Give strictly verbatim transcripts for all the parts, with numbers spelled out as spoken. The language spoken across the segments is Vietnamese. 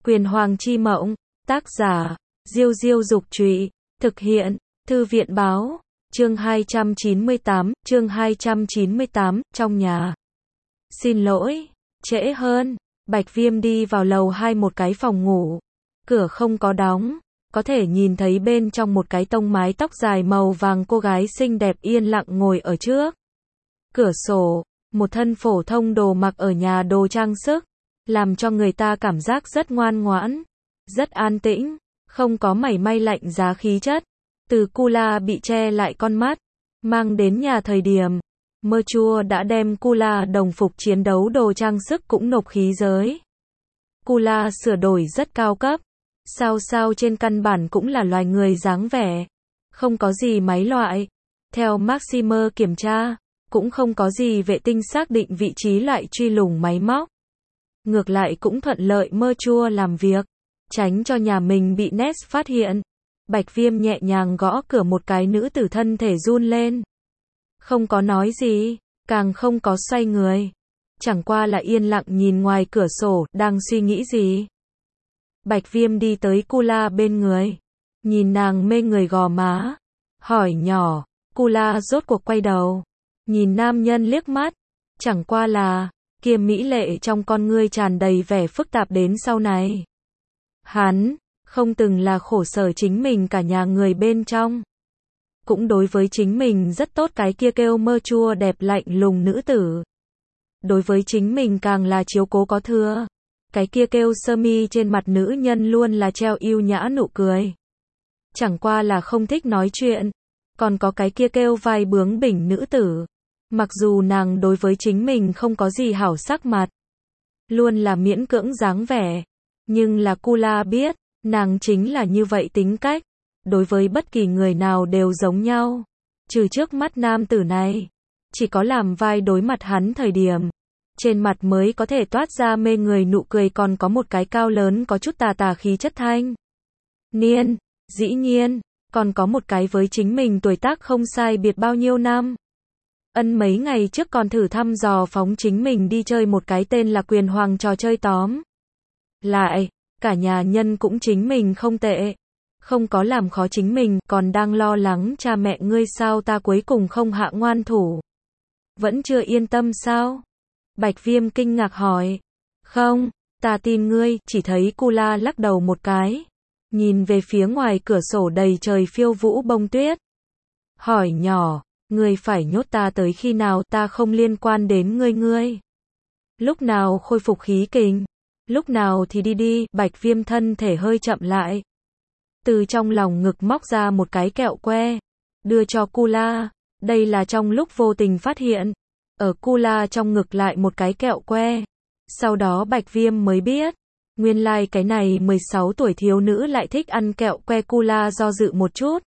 Quyền Hoàng chi mộng, tác giả, Diêu Diêu Dục Trụy, thực hiện, Thư viện Báo, chương hai trăm chín mươi tám, chương hai trăm chín mươi tám, trong nhà. Xin lỗi, trễ hơn, Bạch Viêm đi vào lầu hai một cái phòng ngủ, cửa không có đóng, có thể nhìn thấy bên trong một cái tông mái tóc dài màu vàng cô gái xinh đẹp yên lặng ngồi ở trước cửa sổ, một thân phổ thông đồ mặc ở nhà đồ trang sức, làm cho người ta cảm giác rất ngoan ngoãn, rất an tĩnh, không có mảy may lạnh giá khí chất. Từ Kula bị che lại con mắt, mang đến nhà thời điểm, Mơ Chua đã đem Kula đồng phục chiến đấu đồ trang sức cũng nộp khí giới. Kula sửa đổi rất cao cấp, sao sao trên căn bản cũng là loài người dáng vẻ, không có gì máy loại. Theo Maximer kiểm tra, cũng không có gì vệ tinh xác định vị trí loại truy lùng máy móc. Ngược lại cũng thuận lợi Mơ Chua làm việc, tránh cho nhà mình bị Ness phát hiện. Bạch Viêm nhẹ nhàng gõ cửa một cái, nữ tử thân thể run lên. Không có nói gì, càng không có xoay người. Chẳng qua là yên lặng nhìn ngoài cửa sổ, đang suy nghĩ gì. Bạch Viêm đi tới Kula bên người, nhìn nàng mê người gò má, hỏi nhỏ. Kula rốt cuộc quay đầu, nhìn nam nhân liếc mắt, chẳng qua là, kia mỹ lệ trong con ngươi tràn đầy vẻ phức tạp đến sau này. Hắn không từng là khổ sở chính mình cả nhà người bên trong, cũng đối với chính mình rất tốt, cái kia kêu Mơ Chua đẹp lạnh lùng nữ tử. Đối với chính mình càng là chiếu cố có thừa. Cái kia kêu Sơ Mi trên mặt nữ nhân luôn là treo yêu nhã nụ cười. Chẳng qua là không thích nói chuyện. Còn có cái kia kêu vai bướng bỉnh nữ tử. Mặc dù nàng đối với chính mình không có gì hảo sắc mặt, luôn là miễn cưỡng dáng vẻ, nhưng là Kula biết, nàng chính là như vậy tính cách, đối với bất kỳ người nào đều giống nhau, trừ trước mắt nam tử này, chỉ có làm vai đối mặt hắn thời điểm, trên mặt mới có thể toát ra mê người nụ cười, còn có một cái cao lớn có chút tà tà khí chất thanh niên, dĩ nhiên, còn có một cái với chính mình tuổi tác không sai biệt bao nhiêu năm. Ân mấy ngày trước còn thử thăm dò phóng chính mình đi chơi một cái tên là Quyền Hoàng trò chơi tóm lại, cả nhà nhân cũng chính mình không tệ, không có làm khó chính mình, còn đang lo lắng cha mẹ ngươi sao, ta cuối cùng không hạ ngoan thủ. Vẫn chưa yên tâm sao? Bạch Viêm kinh ngạc hỏi. Không, ta tin ngươi, chỉ thấy Kula lắc đầu một cái, nhìn về phía ngoài cửa sổ đầy trời phiêu vũ bông tuyết. Hỏi nhỏ, ngươi phải nhốt ta tới khi nào, ta không liên quan đến ngươi ngươi. Lúc nào khôi phục khí kình, lúc nào thì đi đi. Bạch Viêm thân thể hơi chậm lại, từ trong lòng ngực móc ra một cái kẹo que, đưa cho Kula. Đây là trong lúc vô tình phát hiện, ở Kula trong ngực lại một cái kẹo que. Sau đó Bạch Viêm mới biết, nguyên lai like cái này mười sáu tuổi thiếu nữ lại thích ăn kẹo que. Kula do dự một chút,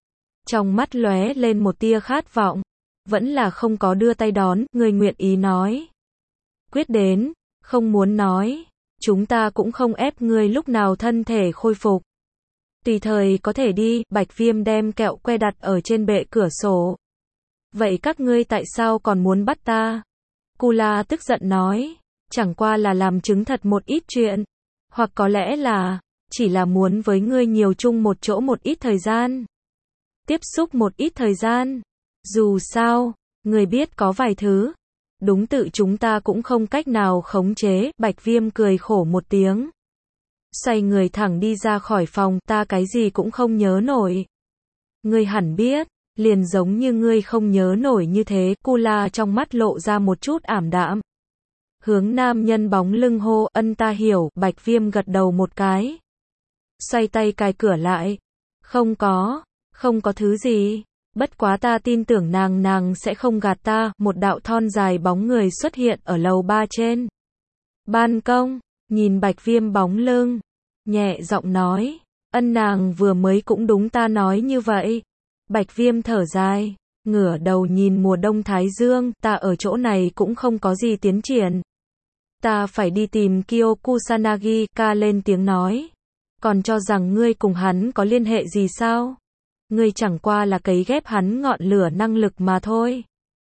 trong mắt lóe lên một tia khát vọng, vẫn là không có đưa tay đón. Người nguyện ý nói quyết đến, không muốn nói, chúng ta cũng không ép ngươi, lúc nào thân thể khôi phục, tùy thời có thể đi. Bạch Viêm đem kẹo que đặt ở trên bệ cửa sổ. Vậy các ngươi tại sao còn muốn bắt ta? Kula tức giận nói, chẳng qua là làm chứng thật một ít chuyện, hoặc có lẽ là, chỉ là muốn với ngươi nhiều chung một chỗ một ít thời gian, tiếp xúc một ít thời gian. Dù sao, người biết có vài thứ, đúng tự chúng ta cũng không cách nào khống chế. Bạch Viêm cười khổ một tiếng, xoay người thẳng đi ra khỏi phòng. Ta cái gì cũng không nhớ nổi. Ngươi hẳn biết, liền giống như ngươi không nhớ nổi như thế. Kula trong mắt lộ ra một chút ảm đạm, hướng nam nhân bóng lưng hô. Ân, ta hiểu. Bạch Viêm gật đầu một cái, xoay tay cài cửa lại. Không có, không có thứ gì, bất quá ta tin tưởng nàng, nàng sẽ không gạt ta. Một đạo thon dài bóng người xuất hiện ở lầu ba trên ban công, nhìn Bạch Viêm bóng lưng, nhẹ giọng nói, ân, nàng vừa mới cũng đúng ta nói như vậy. Bạch Viêm thở dài, ngửa đầu nhìn mùa đông thái dương, ta ở chỗ này cũng không có gì tiến triển. Ta phải đi tìm Kyo Kusanagi. Ca lên tiếng nói, còn cho rằng ngươi cùng hắn có liên hệ gì sao? Ngươi chẳng qua là cấy ghép hắn ngọn lửa năng lực mà thôi.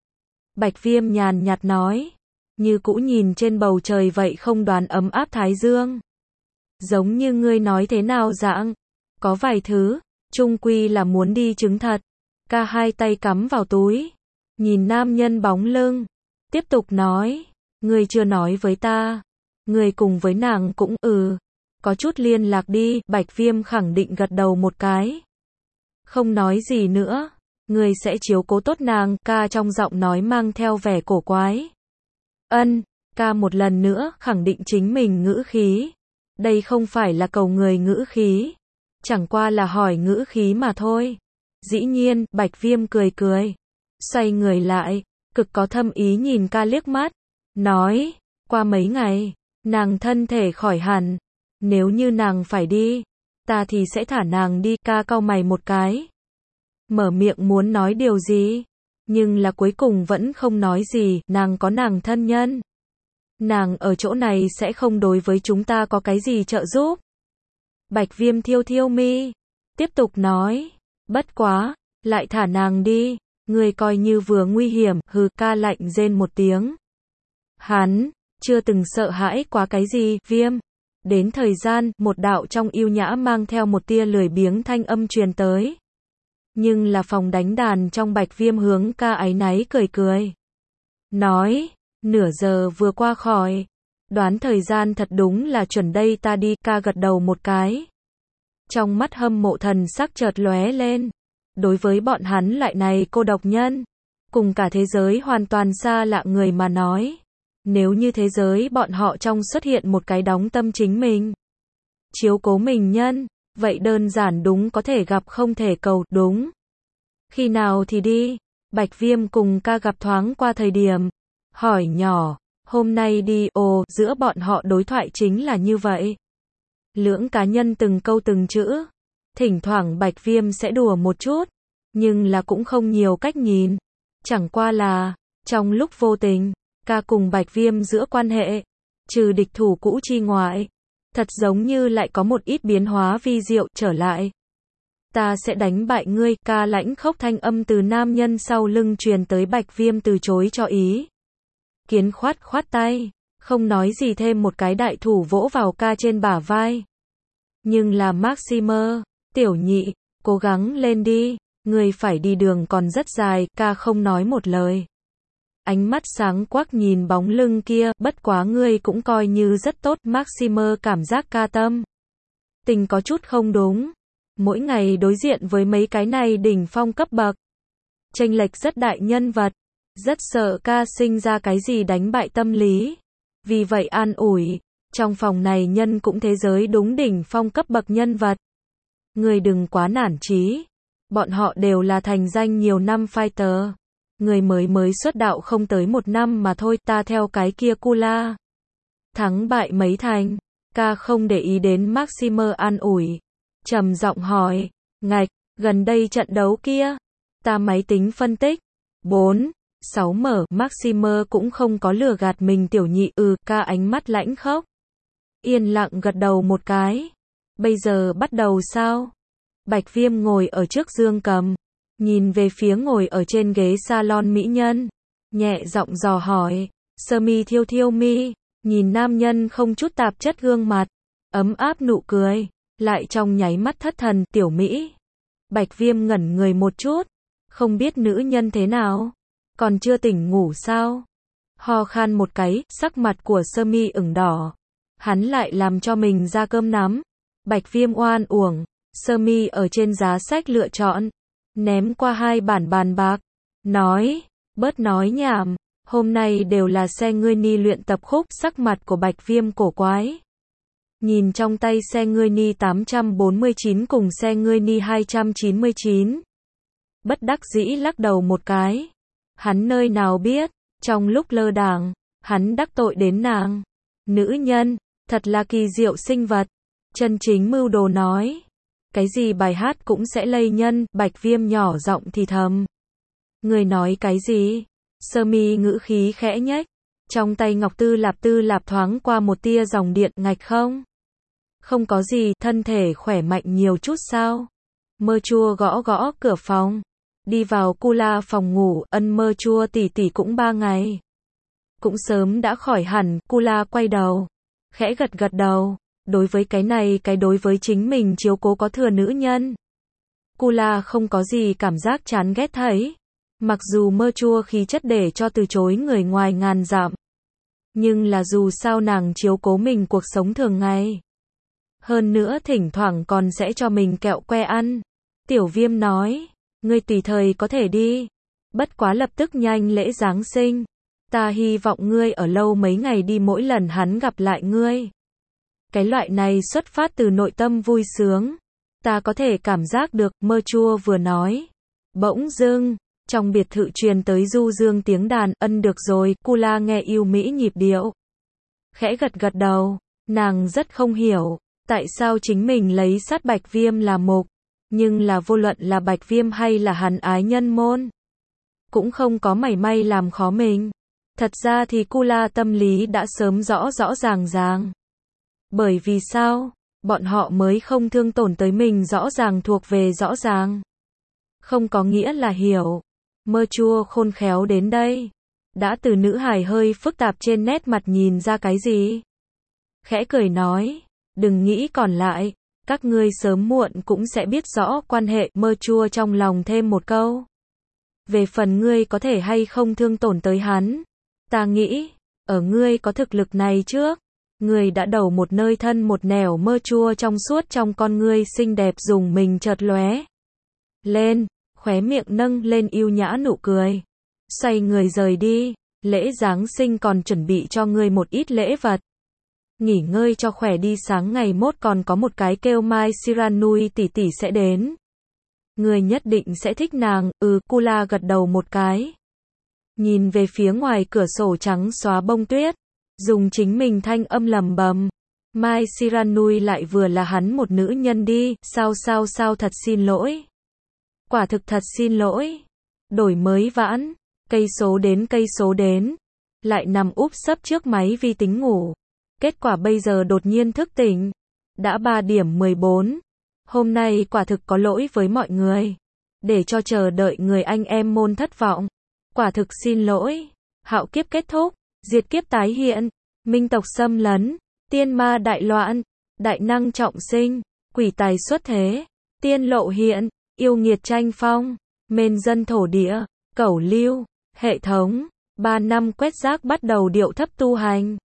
Bạch Viêm nhàn nhạt nói, như cũ nhìn trên bầu trời vậy không đoán ấm áp thái dương. Giống như ngươi nói thế nào dạng? Có vài thứ, chung quy là muốn đi chứng thật. Ca hai tay cắm vào túi, nhìn nam nhân bóng lưng, tiếp tục nói, ngươi chưa nói với ta, ngươi cùng với nàng cũng ừ, có chút liên lạc đi, Bạch Viêm khẳng định gật đầu một cái. Không nói gì nữa, ngươi sẽ chiếu cố tốt nàng, ca trong giọng nói mang theo vẻ cổ quái. Ân, ca một lần nữa khẳng định chính mình ngữ khí. Đây không phải là cầu người ngữ khí, chẳng qua là hỏi ngữ khí mà thôi. Dĩ nhiên, Bạch Viêm cười cười, xoay người lại, cực có thâm ý nhìn ca liếc mắt, nói, qua mấy ngày, nàng thân thể khỏi hẳn, nếu như nàng phải đi, ta thì sẽ thả nàng đi. Ca cau mày một cái, mở miệng muốn nói điều gì, nhưng là cuối cùng vẫn không nói gì. Nàng có nàng thân nhân, nàng ở chỗ này sẽ không đối với chúng ta có cái gì trợ giúp. Bạch Viêm thiêu thiêu mi, tiếp tục nói, bất quá, lại thả nàng đi, người coi như vừa nguy hiểm. Hừ, ca lạnh rên một tiếng. Hắn chưa từng sợ hãi quá cái gì. Viêm, đến thời gian, một đạo trong yêu nhã mang theo một tia lười biếng thanh âm truyền tới. Nhưng là phòng đánh đàn trong. Bạch Viêm hướng ca áy náy cười cười, nói, nửa giờ vừa qua khỏi, đoán thời gian thật đúng là chuẩn đây ta đi. Ca gật đầu một cái, trong mắt hâm mộ thần sắc chợt lóe lên. Đối với bọn hắn loại này cô độc nhân, cùng cả thế giới hoàn toàn xa lạ người mà nói, nếu như thế giới bọn họ trong xuất hiện một cái đóng tâm chính mình, chiếu cố mình nhân, vậy đơn giản đúng có thể gặp không thể cầu. Đúng, khi nào thì đi? Bạch Viêm cùng ca gặp thoáng qua thời điểm, hỏi nhỏ, hôm nay đi. Ồ, giữa bọn họ đối thoại chính là như vậy. Lưỡng cá nhân từng câu từng chữ, thỉnh thoảng Bạch Viêm sẽ đùa một chút, nhưng là cũng không nhiều cách nhìn. Chẳng qua là, trong lúc vô tình, ca cùng Bạch Viêm giữa quan hệ, trừ địch thủ cũ chi ngoại, thật giống như lại có một ít biến hóa vi diệu trở lại. Ta sẽ đánh bại ngươi. Ca lãnh khốc thanh âm từ nam nhân sau lưng truyền tới. Bạch Viêm từ chối cho ý kiến, khoát khoát tay, không nói gì thêm, một cái đại thủ vỗ vào ca trên bả vai. Nhưng là Maximer, tiểu nhị, cố gắng lên đi, ngươi phải đi đường còn rất dài. Ca không nói một lời, ánh mắt sáng quắc nhìn bóng lưng kia, bất quá ngươi cũng coi như rất tốt. Maximer cảm giác ca tâm tình có chút không đúng, mỗi ngày đối diện với mấy cái này đỉnh phong cấp bậc, chênh lệch rất đại nhân vật, rất sợ ca sinh ra cái gì đánh bại tâm lý. Vì vậy an ủi, trong phòng này nhân cũng thế giới đúng đỉnh phong cấp bậc nhân vật, người đừng quá nản chí, bọn họ đều là thành danh nhiều năm fighter, người mới mới xuất đạo không tới một năm mà thôi. Ta theo cái kia Kula, thắng bại mấy thành. Ca không để ý đến Maximer an ủi, trầm giọng hỏi, ngạch, gần đây trận đấu kia, ta máy tính phân tích, bốn, sáu mở. Maximer cũng không có lừa gạt mình. Tiểu nhị, ừ. Ca ánh mắt lãnh khốc, yên lặng gật đầu một cái. Bây giờ bắt đầu sao? Bạch Viêm ngồi ở trước dương cầm, nhìn về phía ngồi ở trên ghế salon mỹ nhân, nhẹ giọng dò hỏi. Sơ mi thiêu thiêu mi, nhìn nam nhân không chút tạp chất gương mặt, ấm áp nụ cười, lại trong nháy mắt thất thần. Tiểu Mỹ. Bạch Viêm ngẩn người một chút, không biết nữ nhân thế nào, còn chưa tỉnh ngủ sao? Ho khan một cái, sắc mặt của Sơ mi ửng đỏ, hắn lại làm cho mình ra cơm nắm. Bạch Viêm oan uổng, Sơ mi ở trên giá sách lựa chọn, ném qua hai bản bàn bạc, nói, bớt nói nhảm, hôm nay đều là xe ngươi ni luyện tập khúc. Sắc mặt của Bạch Viêm cổ quái, nhìn trong tay xe ngươi ni tám trăm bốn mươi chín cùng xe ngươi ni hai trăm chín mươi chín, bất đắc dĩ lắc đầu một cái. Hắn nơi nào biết, trong lúc lơ đãng, hắn đắc tội đến nàng. Nữ nhân, thật là kỳ diệu sinh vật. Chân chính mưu đồ nói, cái gì bài hát cũng sẽ lây nhân. Bạch Viêm nhỏ giọng thì thầm, người nói cái gì? Sơ mi ngữ khí khẽ nhếch, trong tay ngọc tư lạp tư lạp thoáng qua một tia dòng điện. Ngạch không? Không có gì, thân thể khỏe mạnh nhiều chút sao? Mơ chua gõ gõ cửa phòng, đi vào Kula phòng ngủ. Ân, Mơ chua tỷ tỷ cũng ba ngày, cũng sớm đã khỏi hẳn. Kula quay đầu, khẽ gật gật đầu, Đối với cái này, cái đối với chính mình chiếu cố có thừa nữ nhân, Kula không có gì cảm giác chán ghét thấy. Mặc dù mơ chua khí chất để cho từ chối người ngoài ngàn dặm, nhưng là dù sao nàng chiếu cố mình cuộc sống thường ngày. Hơn nữa thỉnh thoảng còn sẽ cho mình kẹo que ăn. Tiểu Viêm nói, ngươi tùy thời có thể đi. Bất quá lập tức nhanh lễ Giáng sinh. Ta hy vọng ngươi ở lâu mấy ngày đi mỗi lần hắn gặp lại ngươi. Cái loại này xuất phát từ nội tâm vui sướng. Ta có thể cảm giác được, mơ chua vừa nói. Bỗng dưng, trong biệt thự truyền tới du dương tiếng đàn, ân được rồi, Kula nghe yêu mỹ nhịp điệu. Khẽ gật gật đầu, nàng rất không hiểu, tại sao chính mình lấy sát Bạch Viêm là mục, nhưng là vô luận là Bạch Viêm hay là hắn ái nhân môn, cũng không có mảy may làm khó mình. Thật ra thì Kula tâm lý đã sớm rõ rõ ràng ràng. Bởi vì sao? Bọn họ mới không thương tổn tới mình rõ ràng thuộc về rõ ràng. Không có nghĩa là hiểu. Mơ chua khôn khéo đến đây. Đã từ nữ hài hơi phức tạp trên nét mặt nhìn ra cái gì. Khẽ cười nói. Đừng nghĩ còn lại. Các ngươi sớm muộn cũng sẽ biết rõ quan hệ. Mơ chua trong lòng thêm một câu. Về phần ngươi có thể hay không thương tổn tới hắn. Ta nghĩ. Ở ngươi có thực lực này trước. Người đã đầu một nơi thân một nẻo. Mơ chua trong suốt trong con ngươi xinh đẹp dùng mình chợt lóe lên, khóe miệng nâng lên yêu nhã nụ cười. Xoay người rời đi, lễ Giáng sinh còn chuẩn bị cho ngươi một ít lễ vật. Nghỉ ngơi cho khỏe đi, sáng ngày mốt còn có một cái kêu Mai Shiranui tỷ tỷ sẽ đến. Ngươi nhất định sẽ thích nàng. Ừ, Kula gật đầu một cái. Nhìn về phía ngoài cửa sổ trắng xóa bông tuyết. Dùng chính mình thanh âm lầm bầm. Mai Shiranui lại vừa là hắn một nữ nhân đi, sao sao sao thật xin lỗi. Quả thực thật xin lỗi. Đổi mới vãn, cây số đến cây số đến. Lại nằm úp sấp trước máy vi tính ngủ. Kết quả bây giờ đột nhiên thức tỉnh. Đã ba điểm mười bốn. Hôm nay quả thực có lỗi với mọi người. Để cho chờ đợi người anh em môn thất vọng. Quả thực xin lỗi. Hạo kiếp kết thúc. Diệt kiếp tái hiện, minh tộc xâm lấn, tiên ma đại loạn, đại năng trọng sinh, quỷ tài xuất thế, tiên lộ hiện, yêu nghiệt tranh phong, mên dân thổ địa, cẩu lưu, hệ thống, ba năm quét rác bắt đầu điệu thấp tu hành.